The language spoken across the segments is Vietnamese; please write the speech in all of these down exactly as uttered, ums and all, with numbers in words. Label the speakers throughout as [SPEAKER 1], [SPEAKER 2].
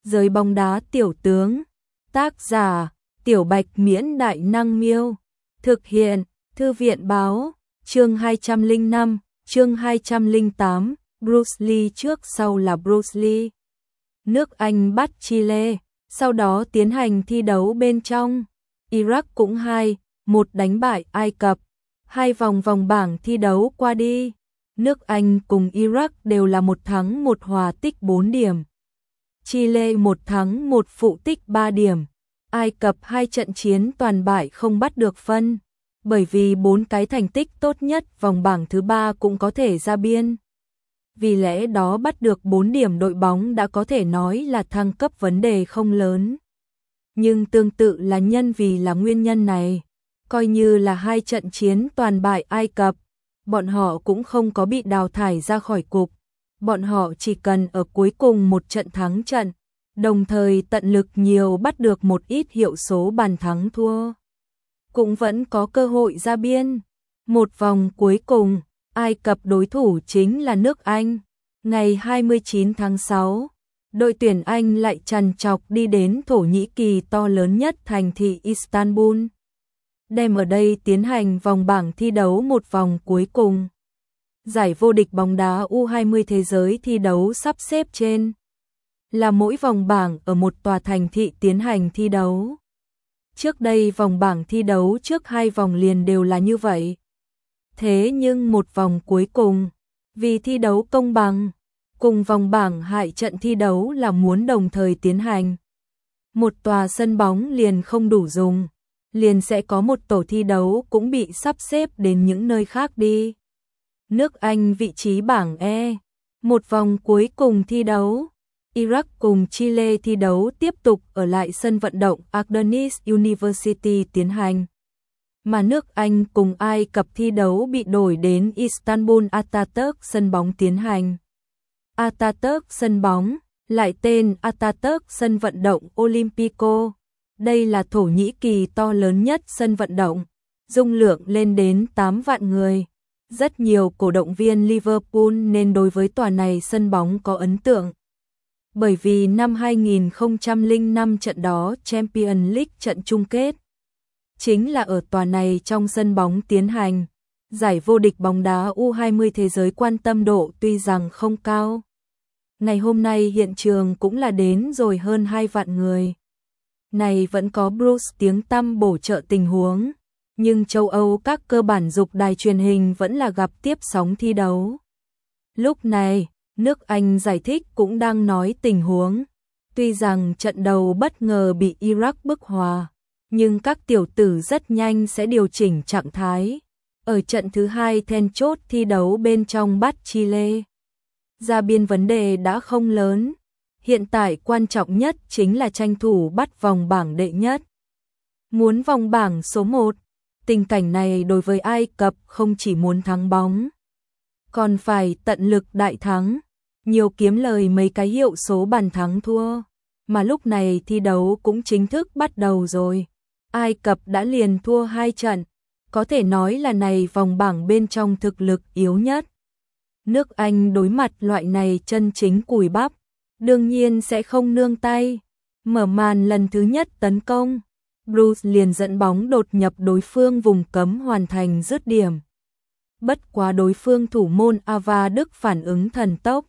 [SPEAKER 1] Giới bóng đá tiểu tướng. Tác giả: Tiểu Bạch Miễn Đại Năng Miêu. Thực hiện: Thư viện báo. Chương hai trăm lẻ năm, chương hai trăm lẻ tám, Bruce Lee trước sau là Bruce Lee. Nước Anh bắt Chile, sau đó tiến hành thi đấu bên trong. Iraq cũng hai một đánh bại Ai Cập. Hai vòng vòng bảng thi đấu qua đi. Nước Anh cùng Iraq đều là một thắng một hòa tích bốn điểm. Chile một thắng một phụ tích ba điểm. Ai Cập hai trận chiến toàn bại không bắt được phân, bởi vì bốn cái thành tích tốt nhất vòng bảng thứ ba cũng có thể ra biên. Vì lẽ đó bắt được bốn điểm đội bóng đã có thể nói là thăng cấp vấn đề không lớn. Nhưng tương tự là nhân vì là nguyên nhân này, coi như là hai trận chiến toàn bại Ai Cập, bọn họ cũng không có bị đào thải ra khỏi cục. Bọn họ chỉ cần ở cuối cùng một trận thắng trận, đồng thời tận lực nhiều bắt được một ít hiệu số bàn thắng thua, cũng vẫn có cơ hội ra biên. Một vòng cuối cùng, Ai Cập đối thủ chính là nước Anh. Ngày hai mươi chín tháng sáu, đội tuyển Anh lại trằn trọc đi đến Thổ Nhĩ Kỳ to lớn nhất thành thị Istanbul, đem ở đây tiến hành vòng bảng thi đấu một vòng cuối cùng. Giải vô địch bóng đá U hai mươi thế giới thi đấu sắp xếp trên là mỗi vòng bảng ở một tòa thành thị tiến hành thi đấu. Trước đây vòng bảng thi đấu trước hai vòng liền đều là như vậy. Thế nhưng một vòng cuối cùng, vì thi đấu công bằng, cùng vòng bảng hai trận thi đấu là muốn đồng thời tiến hành. Một tòa sân bóng liền không đủ dùng, liền sẽ có một tổ thi đấu cũng bị sắp xếp đến những nơi khác đi. Nước Anh vị trí bảng E, một vòng cuối cùng thi đấu. Iraq cùng Chile thi đấu tiếp tục ở lại sân vận động Ardennes University tiến hành. Mà nước Anh cùng Ai Cập thi đấu bị đổi đến Istanbul Atatürk sân bóng tiến hành. Atatürk sân bóng, lại tên Atatürk sân vận động Olimpico. Đây là Thổ Nhĩ Kỳ to lớn nhất sân vận động, dung lượng lên đến tám vạn người. Rất nhiều cổ động viên Liverpool nên đối với tòa này sân bóng có ấn tượng. Bởi vì năm hai nghìn không trăm lẻ năm trận đó Champions League trận chung kết chính là ở tòa này trong sân bóng tiến hành. Giải vô địch bóng đá U hai mươi thế giới quan tâm độ tuy rằng không cao. Ngày hôm nay hiện trường cũng là đến rồi hơn hai vạn người. Này vẫn có Bruce tiếng tăm bổ trợ tình huống, nhưng châu Âu các cơ bản dục đài truyền hình vẫn là gặp tiếp sóng thi đấu. Lúc này, nước Anh giải thích cũng đang nói tình huống. Tuy rằng trận đầu bất ngờ bị Iraq bức hòa, nhưng các tiểu tử rất nhanh sẽ điều chỉnh trạng thái. Ở trận thứ hai then chốt thi đấu bên trong bắt Chile, ra biên vấn đề đã không lớn. Hiện tại quan trọng nhất chính là tranh thủ bắt vòng bảng đệ nhất. Muốn vòng bảng số một, tình cảnh này đối với Ai Cập không chỉ muốn thắng bóng, còn phải tận lực đại thắng, nhiều kiếm lời mấy cái hiệu số bàn thắng thua. Mà lúc này thi đấu cũng chính thức bắt đầu rồi. Ai Cập đã liền thua hai trận, có thể nói là này vòng bảng bên trong thực lực yếu nhất. Nước Anh đối mặt loại này chân chính cùi bắp, đương nhiên sẽ không nương tay. Mở màn lần thứ nhất tấn công, Bruce liền dẫn bóng đột nhập đối phương vùng cấm hoàn thành dứt điểm. Bất quá đối phương thủ môn Ava Đức phản ứng thần tốc,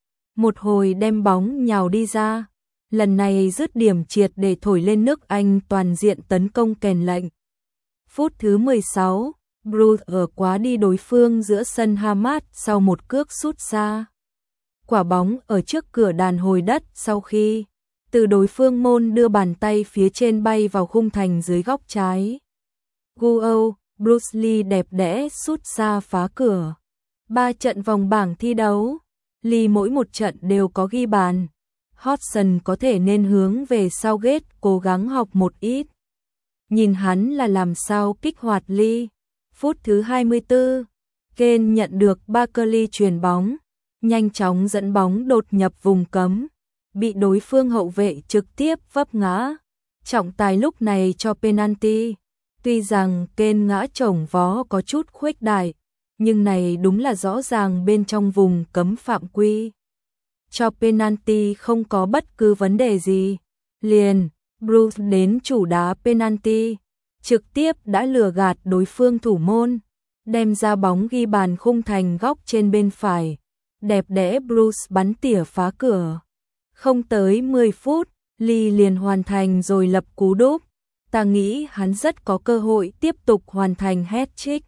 [SPEAKER 1] một hồi đem bóng nhào đi ra. Lần này dứt điểm triệt để thổi lên nước Anh toàn diện tấn công kèn lệnh. Phút thứ mười sáu, Bruce ở quá đi đối phương giữa sân Hamad sau một cước sút xa. Quả bóng ở trước cửa đàn hồi đất sau khi từ đối phương môn đưa bàn tay phía trên bay vào khung thành dưới góc trái. Guo, Bruce Lee đẹp đẽ sút xa phá cửa. Ba trận vòng bảng thi đấu, Lee mỗi một trận đều có ghi bàn. Hodgson có thể nên hướng về Southgate cố gắng học một ít. Nhìn hắn là làm sao kích hoạt Lee. Phút thứ hai mươi tư, Kane nhận được Barkley chuyền bóng, nhanh chóng dẫn bóng đột nhập vùng cấm, bị đối phương hậu vệ trực tiếp vấp ngã. Trọng tài lúc này cho penalty. Tuy rằng Kane ngã chồng vó có chút khuếch đại, nhưng này đúng là rõ ràng bên trong vùng cấm phạm quy. cho penalty không có bất cứ vấn đề gì. Liền, Bruce đến chủ đá penalty, trực tiếp đã lừa gạt đối phương thủ môn, đem ra bóng ghi bàn khung thành góc trên bên phải. Đẹp đẽ Bruce bắn tỉa phá cửa. Không tới mười phút, Lee liền hoàn thành rồi lập cú đúp. Ta nghĩ hắn rất có cơ hội tiếp tục hoàn thành hat-trick.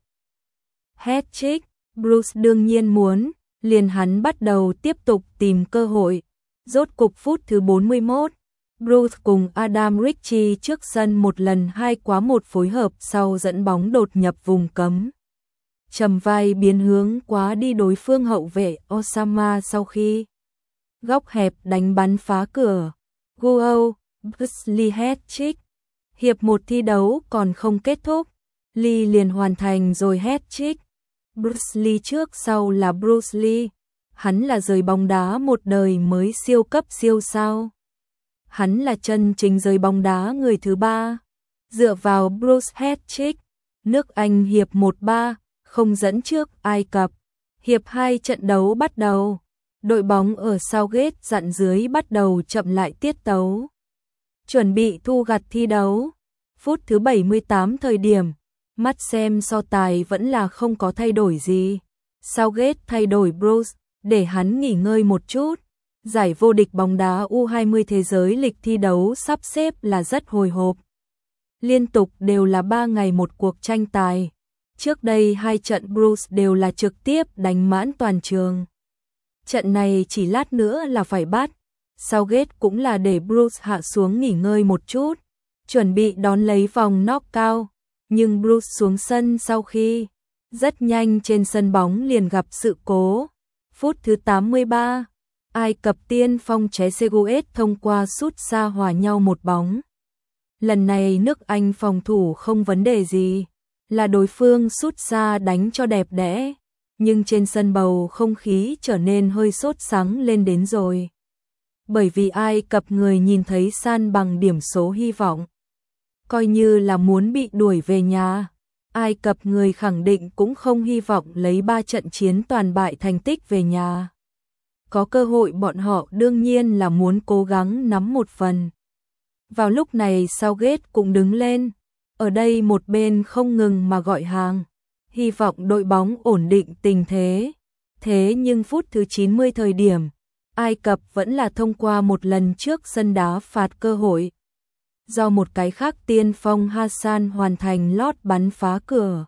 [SPEAKER 1] Hat-trick, Bruce đương nhiên muốn, liền hắn bắt đầu tiếp tục tìm cơ hội. Rốt cục phút thứ bốn mươi mốt, Bruce cùng Adam Ritchie trước sân một lần hai quá một phối hợp sau dẫn bóng đột nhập vùng cấm. Trầm vai biến hướng quá đi đối phương hậu vệ Osama sau khi góc hẹp đánh bắn phá cửa. Goal, Bruce hat-trick. Hiệp một thi đấu còn không kết thúc, Lee liền hoàn thành rồi hat-trick. Bruce Lee trước sau là Bruce Lee, hắn là giới bóng đá một đời mới siêu cấp siêu sao. Hắn là chân chính giới bóng đá người thứ ba. Dựa vào Bruce hat-trick, nước Anh hiệp một ba không dẫn trước Ai Cập. Hiệp hai trận đấu bắt đầu, đội bóng ở Southgate dặn dưới bắt đầu chậm lại tiết tấu, chuẩn bị thu gặt thi đấu. Phút thứ bảy mươi tám thời điểm, mắt xem so tài vẫn là không có thay đổi gì. Southgate thay đổi Bruce để hắn nghỉ ngơi một chút. Giải vô địch bóng đá U hai mươi thế giới lịch thi đấu sắp xếp là rất hồi hộp. Liên tục đều là ba ngày một cuộc tranh tài. Trước đây hai trận Bruce đều là trực tiếp đánh mãn toàn trường. Trận này chỉ lát nữa là phải bắt. Southgate cũng là để Bruce hạ xuống nghỉ ngơi một chút, chuẩn bị đón lấy vòng knockout. Nhưng Bruce xuống sân sau khi rất nhanh trên sân bóng liền gặp sự cố. Phút thứ tám mươi ba, Ai Cập tiên phong Trezeguet thông qua sút xa hòa nhau một bóng. Lần này nước Anh phòng thủ không vấn đề gì, là đối phương sút xa đánh cho đẹp đẽ, nhưng trên sân bầu không khí trở nên hơi sốt sắng lên đến rồi. Bởi vì Ai Cập người nhìn thấy san bằng điểm số hy vọng, coi như là muốn bị đuổi về nhà. Ai Cập người khẳng định cũng không hy vọng lấy ba trận chiến toàn bại thành tích về nhà. Có cơ hội bọn họ đương nhiên là muốn cố gắng nắm một phần. Vào lúc này Southgate cũng đứng lên, ở đây một bên không ngừng mà gọi hàng, hy vọng đội bóng ổn định tình thế. Thế nhưng phút thứ chín mươi thời điểm, Ai Cập vẫn là thông qua một lần trước sân đá phạt cơ hội. Do một cái khác tiên phong Hassan hoàn thành lót bắn phá cửa.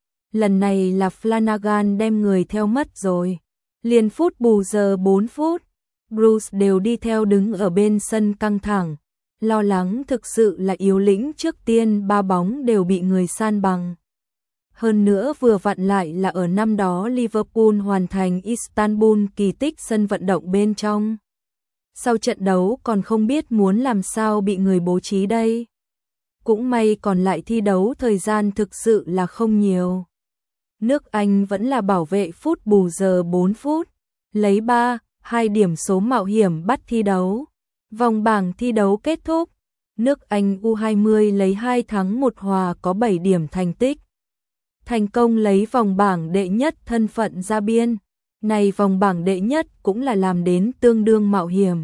[SPEAKER 1] Lần này là Flanagan đem người theo mất rồi. Liền phút bù giờ bốn phút, Bruce đều đi theo đứng ở bên sân căng thẳng, lo lắng thực sự là yếu lĩnh trước tiên ba bóng đều bị người san bằng. Hơn nữa vừa vặn lại là ở năm đó Liverpool hoàn thành Istanbul kỳ tích sân vận động bên trong. Sau trận đấu còn không biết muốn làm sao bị người bố trí đây. Cũng may còn lại thi đấu thời gian thực sự là không nhiều. Nước Anh vẫn là bảo vệ phút bù giờ bốn phút, lấy ba hai điểm số mạo hiểm bắt thi đấu. Vòng bảng thi đấu kết thúc, nước Anh U hai mươi lấy hai thắng một hòa có bảy điểm thành tích. Thành công lấy vòng bảng đệ nhất thân phận ra biên. Này vòng bảng đệ nhất cũng là làm đến tương đương mạo hiểm.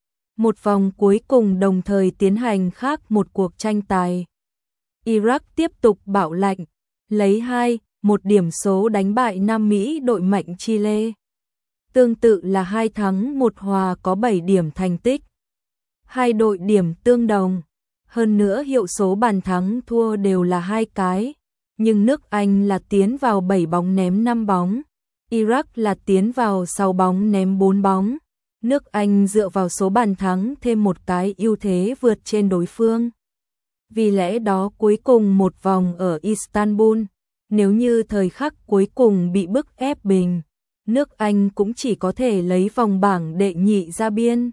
[SPEAKER 1] Một vòng cuối cùng đồng thời tiến hành khác một cuộc tranh tài. Iraq tiếp tục bảo lệnh, lấy hai một điểm số đánh bại Nam Mỹ đội mạnh Chile. Tương tự là hai thắng một hòa có bảy điểm thành tích. Hai đội điểm tương đồng, hơn nữa hiệu số bàn thắng thua đều là hai cái, nhưng nước Anh là tiến vào bảy bóng ném năm bóng, Iraq là tiến vào sáu bóng ném bốn bóng. Nước Anh dựa vào số bàn thắng thêm một cái ưu thế vượt trên đối phương. Vì lẽ đó cuối cùng một vòng ở Istanbul, nếu như thời khắc cuối cùng bị bức ép bình, nước Anh cũng chỉ có thể lấy vòng bảng đệ nhị ra biên.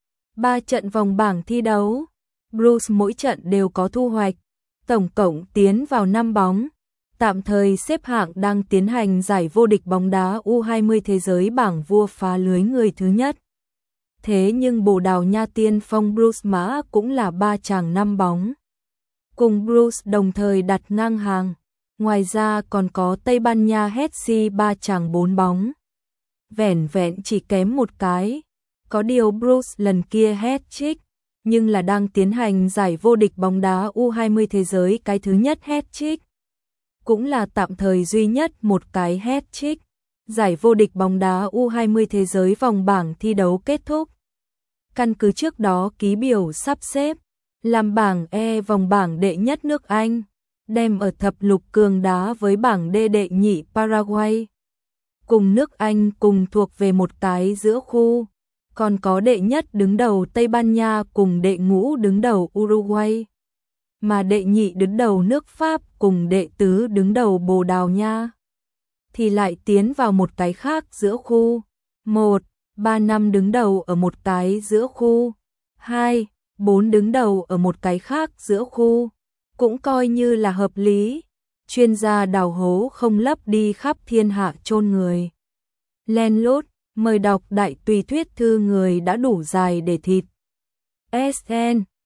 [SPEAKER 1] Ba trận vòng bảng thi đấu, Bruce mỗi trận đều có thu hoạch, tổng cộng tiến vào năm bóng. Tạm thời xếp hạng đang tiến hành giải vô địch bóng đá U hai mươi thế giới bảng vua phá lưới người thứ nhất. Thế nhưng Bồ Đào Nha tiên phong Bruce Mã cũng là ba chàng năm bóng. Cùng Bruce đồng thời đặt ngang hàng. Ngoài ra còn có Tây Ban Nha Hetsi ba chàng bốn bóng. Vẻn vẹn chỉ kém một cái. Có điều Bruce lần kia hat-trick, nhưng là đang tiến hành giải vô địch bóng đá U hai mươi thế giới cái thứ nhất hat-trick. Cũng là tạm thời duy nhất một cái hat-trick. Giải vô địch bóng đá U hai mươi thế giới vòng bảng thi đấu kết thúc. Căn cứ trước đó ký biểu sắp xếp, làm bảng E vòng bảng đệ nhất nước Anh, đem ở thập lục cường đá với bảng D đệ nhị Paraguay. Cùng nước Anh cùng thuộc về một cái giữa khu, còn có đệ nhất đứng đầu Tây Ban Nha cùng đệ ngũ đứng đầu Uruguay, mà đệ nhị đứng đầu nước Pháp cùng đệ tứ đứng đầu Bồ Đào Nha thì lại tiến vào một cái khác giữa khu. một, ba năm đứng đầu ở một cái giữa khu, hai, bốn đứng đầu ở một cái khác giữa khu, cũng coi như là hợp lý. Chuyên gia đào hố không lấp đi khắp thiên hạ chôn người. Len lút, mời đọc đại tùy thuyết thư người đã đủ dài để thịt. ét en